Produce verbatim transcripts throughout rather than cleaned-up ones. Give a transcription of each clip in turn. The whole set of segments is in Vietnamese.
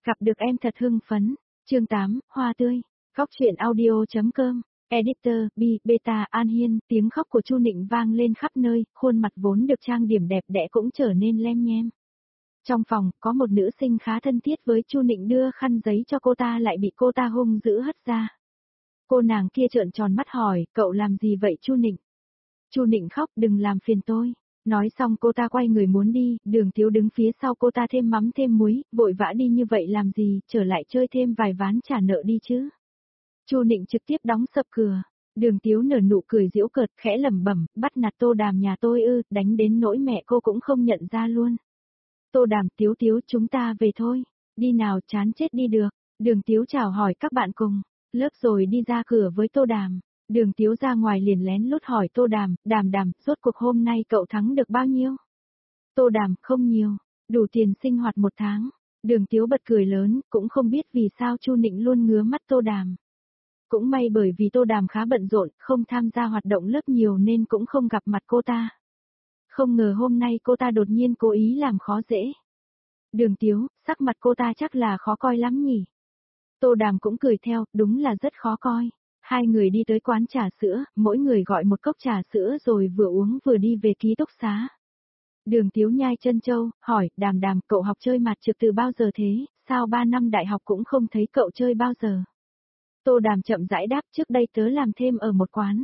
Gặp được em thật hưng phấn. Chương tám, Hoa tươi. Góc truyện audio.com. Editor, B, Beta, An Hiên, tiếng khóc của Chu Nịnh vang lên khắp nơi, khuôn mặt vốn được trang điểm đẹp đẽ cũng trở nên lem nhem. Trong phòng, có một nữ sinh khá thân thiết với Chu Nịnh đưa khăn giấy cho cô ta lại bị cô ta hung dữ hất ra. Cô nàng kia trợn tròn mắt hỏi, cậu làm gì vậy Chu Nịnh? Chu Nịnh khóc, đừng làm phiền tôi. Nói xong cô ta quay người muốn đi, Đường Tiếu đứng phía sau cô ta thêm mắm thêm muối, vội vã đi như vậy làm gì, trở lại chơi thêm vài ván trả nợ đi chứ. Chu Nịnh trực tiếp đóng sập cửa. Đường Tiếu nở nụ cười giễu cợt, khẽ lẩm bẩm, bắt nạt Tô Đàm nhà tôi ư, đánh đến nỗi mẹ cô cũng không nhận ra luôn. Tô Đàm, Tiếu Tiếu, chúng ta về thôi. Đi nào, chán chết đi được. Đường Tiếu chào hỏi các bạn cùng lớp rồi đi ra cửa với Tô Đàm. Đường Tiếu ra ngoài liền lén lút hỏi Tô Đàm, Đàm Đàm, rốt cuộc hôm nay cậu thắng được bao nhiêu? Tô Đàm, không nhiều, đủ tiền sinh hoạt một tháng. Đường Tiếu bật cười lớn, cũng không biết vì sao Chu Nịnh luôn ngứa mắt Tô Đàm. Cũng may bởi vì Tô Đàm khá bận rộn, không tham gia hoạt động lớp nhiều nên cũng không gặp mặt cô ta. Không ngờ hôm nay cô ta đột nhiên cố ý làm khó dễ. Đường Tiếu, sắc mặt cô ta chắc là khó coi lắm nhỉ? Tô Đàm cũng cười theo, đúng là rất khó coi. Hai người đi tới quán trà sữa, mỗi người gọi một cốc trà sữa rồi vừa uống vừa đi về ký túc xá. Đường Tiếu nhai chân châu, hỏi, Đàm Đàm, cậu học chơi mặt trược từ bao giờ thế, sao ba năm đại học cũng không thấy cậu chơi bao giờ? Tô Đàm chậm rãi đáp, trước đây tớ làm thêm ở một quán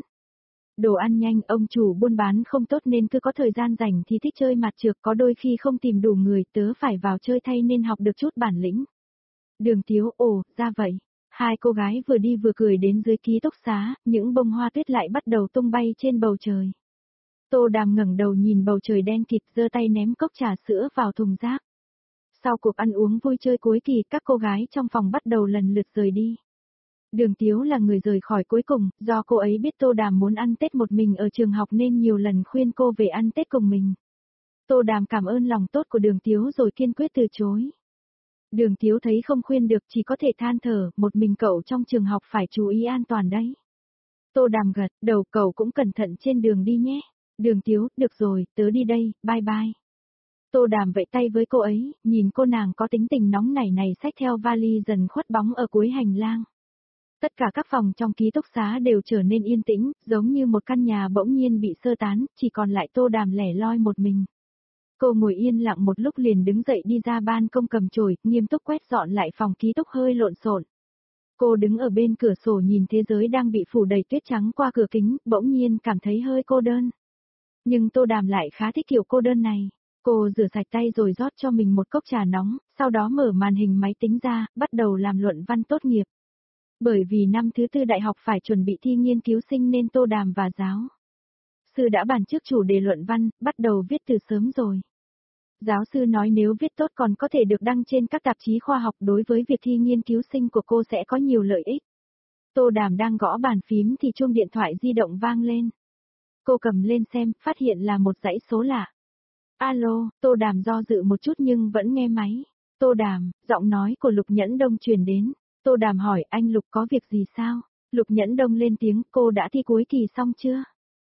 đồ ăn nhanh, ông chủ buôn bán không tốt nên cứ có thời gian rảnh thì thích chơi mặt trược, có đôi khi không tìm đủ người, tớ phải vào chơi thay nên học được chút bản lĩnh. Đường Tiếu, ồ, ra vậy. Hai cô gái vừa đi vừa cười đến dưới ký túc xá, những bông hoa tuyết lại bắt đầu tung bay trên bầu trời. Tô Đàm ngẩng đầu nhìn bầu trời đen kịt, giơ tay ném cốc trà sữa vào thùng rác. Sau cuộc ăn uống vui chơi cuối kỳ, các cô gái trong phòng bắt đầu lần lượt rời đi. Đường Tiếu là người rời khỏi cuối cùng, do cô ấy biết Tô Đàm muốn ăn Tết một mình ở trường học nên nhiều lần khuyên cô về ăn Tết cùng mình. Tô Đàm cảm ơn lòng tốt của Đường Tiếu rồi kiên quyết từ chối. Đường Tiếu thấy không khuyên được chỉ có thể than thở, một mình cậu trong trường học phải chú ý an toàn đấy. Tô Đàm gật, đầu cậu cũng cẩn thận trên đường đi nhé. Đường Tiếu, được rồi, tớ đi đây, bye bye. Tô Đàm vẫy tay với cô ấy, nhìn cô nàng có tính tình nóng nảy này xách theo vali dần khuất bóng ở cuối hành lang. Tất cả các phòng trong ký túc xá đều trở nên yên tĩnh, giống như một căn nhà bỗng nhiên bị sơ tán, chỉ còn lại Tô Đàm lẻ loi một mình. Cô ngồi yên lặng một lúc liền đứng dậy đi ra ban công cầm chổi, nghiêm túc quét dọn lại phòng ký túc hơi lộn xộn. Cô đứng ở bên cửa sổ nhìn thế giới đang bị phủ đầy tuyết trắng qua cửa kính, bỗng nhiên cảm thấy hơi cô đơn. Nhưng Tô Đàm lại khá thích kiểu cô đơn này. Cô rửa sạch tay rồi rót cho mình một cốc trà nóng, sau đó mở màn hình máy tính ra, bắt đầu làm luận văn tốt nghiệp. Bởi vì năm thứ tư đại học phải chuẩn bị thi nghiên cứu sinh nên Tô Đàm và giáo sư đã bàn trước chủ đề luận văn, bắt đầu viết từ sớm rồi. Giáo sư nói nếu viết tốt còn có thể được đăng trên các tạp chí khoa học, đối với việc thi nghiên cứu sinh của cô sẽ có nhiều lợi ích. Tô Đàm đang gõ bàn phím thì chuông điện thoại di động vang lên. Cô cầm lên xem, phát hiện là một dãy số lạ. Alo, Tô Đàm do dự một chút nhưng vẫn nghe máy. Tô Đàm, giọng nói của Lục Nhẫn Đông truyền đến. Tô Đàm hỏi, anh Lục có việc gì sao? Lục Nhẫn Đông lên tiếng, cô đã thi cuối kỳ xong chưa?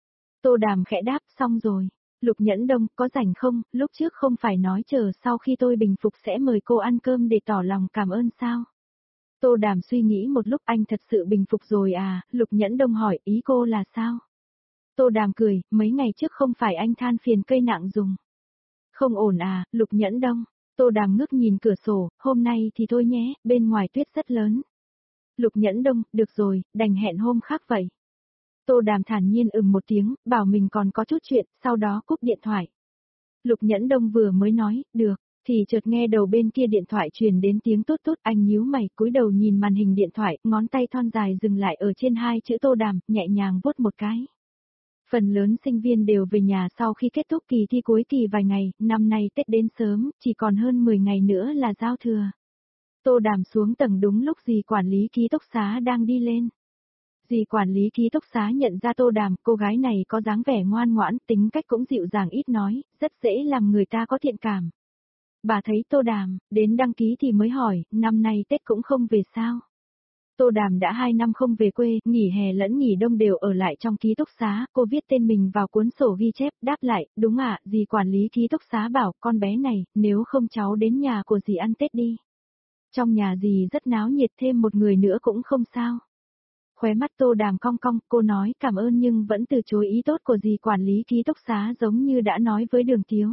Tô Đàm khẽ đáp, xong rồi. Lục Nhẫn Đông, có rảnh không, lúc trước không phải nói chờ sau khi tôi bình phục sẽ mời cô ăn cơm để tỏ lòng cảm ơn sao? Tô Đàm suy nghĩ một lúc, anh thật sự bình phục rồi à? Lục Nhẫn Đông hỏi, ý cô là sao? Tô Đàm cười, mấy ngày trước không phải anh than phiền cây nặng dùng. Không ổn à, Lục Nhẫn Đông. Tô Đàm ngước nhìn cửa sổ, hôm nay thì thôi nhé, bên ngoài tuyết rất lớn. Lục Nhẫn Đông, được rồi, đành hẹn hôm khác vậy. Tô Đàm thản nhiên ừm một tiếng, bảo mình còn có chút chuyện, sau đó cúp điện thoại. Lục Nhẫn Đông vừa mới nói, được, thì chợt nghe đầu bên kia điện thoại truyền đến tiếng tốt tốt, anh nhíu mày, cúi đầu nhìn màn hình điện thoại, ngón tay thon dài dừng lại ở trên hai chữ Tô Đàm, nhẹ nhàng vuốt một cái. Phần lớn sinh viên đều về nhà sau khi kết thúc kỳ thi cuối kỳ vài ngày, năm nay Tết đến sớm, chỉ còn hơn mười ngày nữa là giao thừa. Tô Đàm xuống tầng đúng lúc dì quản lý ký túc xá đang đi lên. Dì quản lý ký túc xá nhận ra Tô Đàm, cô gái này có dáng vẻ ngoan ngoãn, tính cách cũng dịu dàng ít nói, rất dễ làm người ta có thiện cảm. Bà thấy Tô Đàm, đến đăng ký thì mới hỏi, năm nay Tết cũng không về sao? Tô Đàm đã hai năm không về quê, nghỉ hè lẫn nghỉ đông đều ở lại trong ký túc xá, cô viết tên mình vào cuốn sổ ghi chép, đáp lại, đúng ạ, dì quản lý ký túc xá bảo, con bé này, nếu không cháu đến nhà của dì ăn Tết đi. Trong nhà gì rất náo nhiệt, thêm một người nữa cũng không sao. Khóe mắt Tô Đàm cong cong, cô nói cảm ơn nhưng vẫn từ chối ý tốt của dì quản lý ký túc xá giống như đã nói với Đường Tiếu.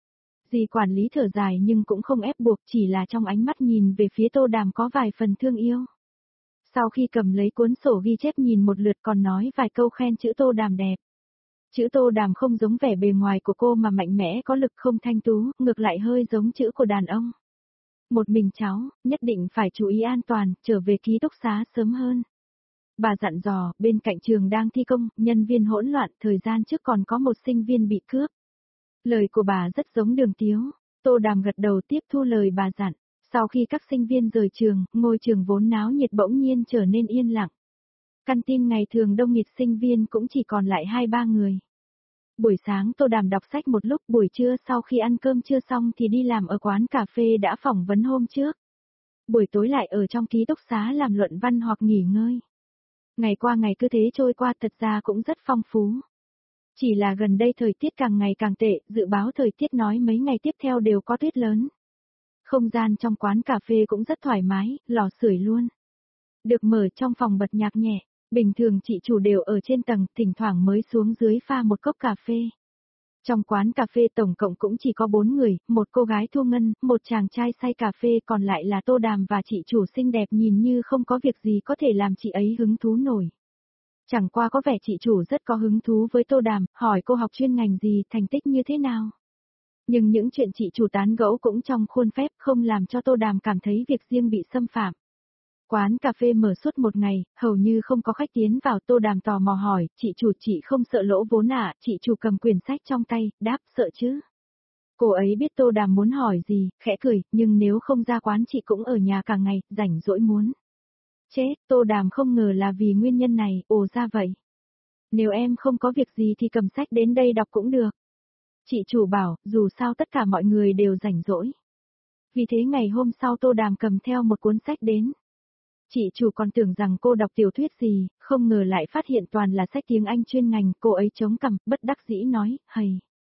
Dì quản lý thở dài nhưng cũng không ép buộc, chỉ là trong ánh mắt nhìn về phía Tô Đàm có vài phần thương yêu. Sau khi cầm lấy cuốn sổ ghi chép nhìn một lượt còn nói vài câu khen chữ Tô Đàm đẹp. Chữ Tô Đàm không giống vẻ bề ngoài của cô mà mạnh mẽ có lực không thanh tú, ngược lại hơi giống chữ của đàn ông. Một mình cháu, nhất định phải chú ý an toàn, trở về ký túc xá sớm hơn. Bà dặn dò, bên cạnh trường đang thi công, nhân viên hỗn loạn, thời gian trước còn có một sinh viên bị cướp. Lời của bà rất giống Đường Tiếu. Tô Đàm gật đầu tiếp thu lời bà dặn. Sau khi các sinh viên rời trường, ngôi trường vốn náo nhiệt bỗng nhiên trở nên yên lặng. Căn tin ngày thường đông nghịt sinh viên cũng chỉ còn lại hai ba người. Buổi sáng Tô Đàm đọc sách một lúc, buổi trưa sau khi ăn cơm trưa xong thì đi làm ở quán cà phê đã phỏng vấn hôm trước. Buổi tối lại ở trong ký túc xá làm luận văn hoặc nghỉ ngơi. Ngày qua ngày cứ thế trôi qua, thật ra cũng rất phong phú. Chỉ là gần đây thời tiết càng ngày càng tệ, dự báo thời tiết nói mấy ngày tiếp theo đều có tuyết lớn. Không gian trong quán cà phê cũng rất thoải mái, lò sưởi luôn. Được mở trong phòng bật nhạc nhẹ, bình thường chị chủ đều ở trên tầng, thỉnh thoảng mới xuống dưới pha một cốc cà phê. Trong quán cà phê tổng cộng cũng chỉ có bốn người, một cô gái Thu Ngân, một chàng trai say cà phê, còn lại là Tô Đàm và chị chủ xinh đẹp nhìn như không có việc gì có thể làm chị ấy hứng thú nổi. Chẳng qua có vẻ chị chủ rất có hứng thú với Tô Đàm, hỏi cô học chuyên ngành gì, thành tích như thế nào. Nhưng những chuyện chị chủ tán gẫu cũng trong khuôn phép, không làm cho Tô Đàm cảm thấy việc riêng bị xâm phạm. Quán cà phê mở suốt một ngày, hầu như không có khách tiến vào. Tô Đàm tò mò hỏi, chị chủ chị không sợ lỗ vốn à? Chị chủ cầm quyển sách trong tay, đáp sợ chứ. Cô ấy biết Tô Đàm muốn hỏi gì, khẽ cười, nhưng nếu không ra quán chị cũng ở nhà cả ngày, rảnh rỗi muốn. Chết, Tô Đàm không ngờ là vì nguyên nhân này, ồ ra vậy. Nếu em không có việc gì thì cầm sách đến đây đọc cũng được. Chị chủ bảo, dù sao tất cả mọi người đều rảnh rỗi. Vì thế ngày hôm sau Tô Đàm cầm theo một cuốn sách đến. Chị chủ còn tưởng rằng cô đọc tiểu thuyết gì, không ngờ lại phát hiện toàn là sách tiếng Anh chuyên ngành. Cô ấy chống cằm, bất đắc dĩ nói, hầy.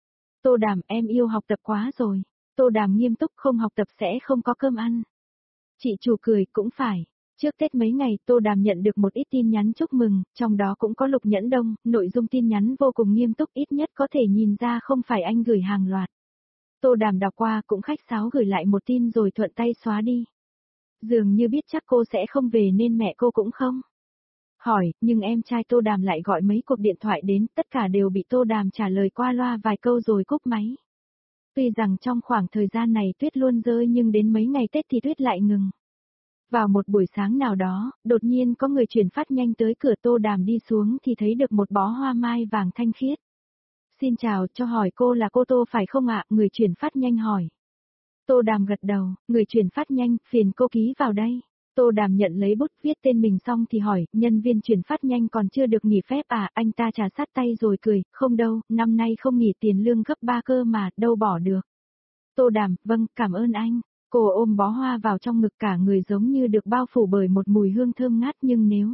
Tô Đàm, em yêu học tập quá rồi. Tô Đàm nghiêm túc, không học tập sẽ không có cơm ăn. Chị chủ cười, cũng phải. Trước Tết mấy ngày, Tô Đàm nhận được một ít tin nhắn chúc mừng, trong đó cũng có Lục Nhẫn Đông, nội dung tin nhắn vô cùng nghiêm túc, ít nhất có thể nhìn ra không phải anh gửi hàng loạt. Tô Đàm đọc qua cũng khách sáo gửi lại một tin rồi thuận tay xóa đi. Dường như biết chắc cô sẽ không về nên mẹ cô cũng không hỏi, nhưng em trai Tô Đàm lại gọi mấy cuộc điện thoại đến, tất cả đều bị Tô Đàm trả lời qua loa vài câu rồi cúp máy. Tuy rằng trong khoảng thời gian này tuyết luôn rơi nhưng đến mấy ngày Tết thì tuyết lại ngừng. Vào một buổi sáng nào đó, đột nhiên có người chuyển phát nhanh tới cửa. Tô Đàm đi xuống thì thấy được một bó hoa mai vàng thanh khiết. Xin chào, cho hỏi cô là cô Tô phải không ạ? Người chuyển phát nhanh hỏi. Tô Đàm gật đầu, người chuyển phát nhanh, phiền cô ký vào đây. Tô Đàm nhận lấy bút viết tên mình xong thì hỏi, nhân viên chuyển phát nhanh còn chưa được nghỉ phép à? Anh ta trà sát tay rồi cười, không đâu, năm nay không nghỉ, tiền lương gấp ba cơ mà, đâu bỏ được. Tô Đàm, vâng, cảm ơn anh. Cô ôm bó hoa vào trong ngực, cả người giống như được bao phủ bởi một mùi hương thơm ngát, nhưng nếu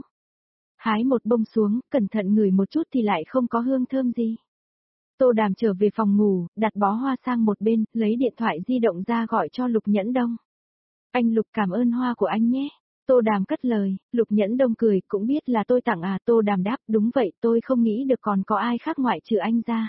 hái một bông xuống, cẩn thận ngửi một chút thì lại không có hương thơm gì. Tô Đàm trở về phòng ngủ, đặt bó hoa sang một bên, lấy điện thoại di động ra gọi cho Lục Nhẫn Đông. Anh Lục, cảm ơn hoa của anh nhé. Tô Đàm cất lời, Lục Nhẫn Đông cười, cũng biết là tôi tặng à? Tô Đàm đáp, đúng vậy, tôi không nghĩ được còn có ai khác ngoại trừ anh ra.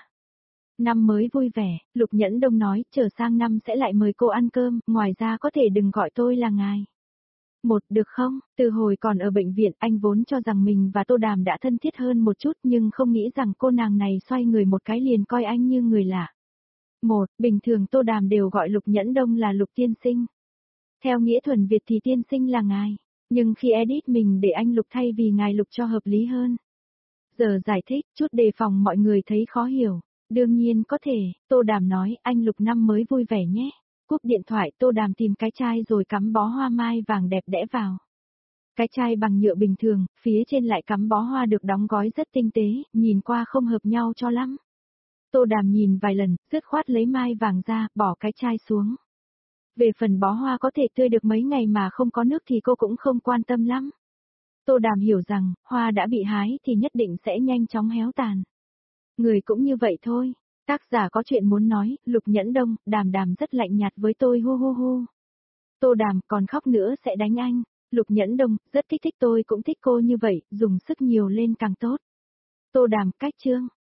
Năm mới vui vẻ, Lục Nhẫn Đông nói, chờ sang năm sẽ lại mời cô ăn cơm, ngoài ra có thể đừng gọi tôi là ngài. Một, được không? Từ hồi còn ở bệnh viện, anh vốn cho rằng mình và Tô Đàm đã thân thiết hơn một chút, nhưng không nghĩ rằng cô nàng này xoay người một cái liền coi anh như người lạ. Một, bình thường Tô Đàm đều gọi Lục Nhẫn Đông là Lục tiên sinh. Theo nghĩa thuần Việt thì tiên sinh là ngài, nhưng khi edit mình để anh Lục thay vì ngài Lục cho hợp lý hơn. Giờ giải thích, chút đề phòng mọi người thấy khó hiểu. Đương nhiên có thể, Tô Đàm nói, anh Lục năm mới vui vẻ nhé. Cúp điện thoại, Tô Đàm tìm cái chai rồi cắm bó hoa mai vàng đẹp đẽ vào. Cái chai bằng nhựa bình thường, phía trên lại cắm bó hoa được đóng gói rất tinh tế, nhìn qua không hợp nhau cho lắm. Tô Đàm nhìn vài lần, dứt khoát lấy mai vàng ra, bỏ cái chai xuống. Về phần bó hoa có thể tươi được mấy ngày mà không có nước thì cô cũng không quan tâm lắm. Tô Đàm hiểu rằng, hoa đã bị hái thì nhất định sẽ nhanh chóng héo tàn. Người cũng như vậy thôi. Tác giả có chuyện muốn nói, Lục Nhẫn Đông, Đàm Đàm rất lạnh nhạt với tôi hu hu hu. Tô Đàm, còn khóc nữa sẽ đánh anh. Lục Nhẫn Đông, rất thích thích tôi cũng thích cô như vậy, dùng sức nhiều lên càng tốt. Tô Đàm, cách chương.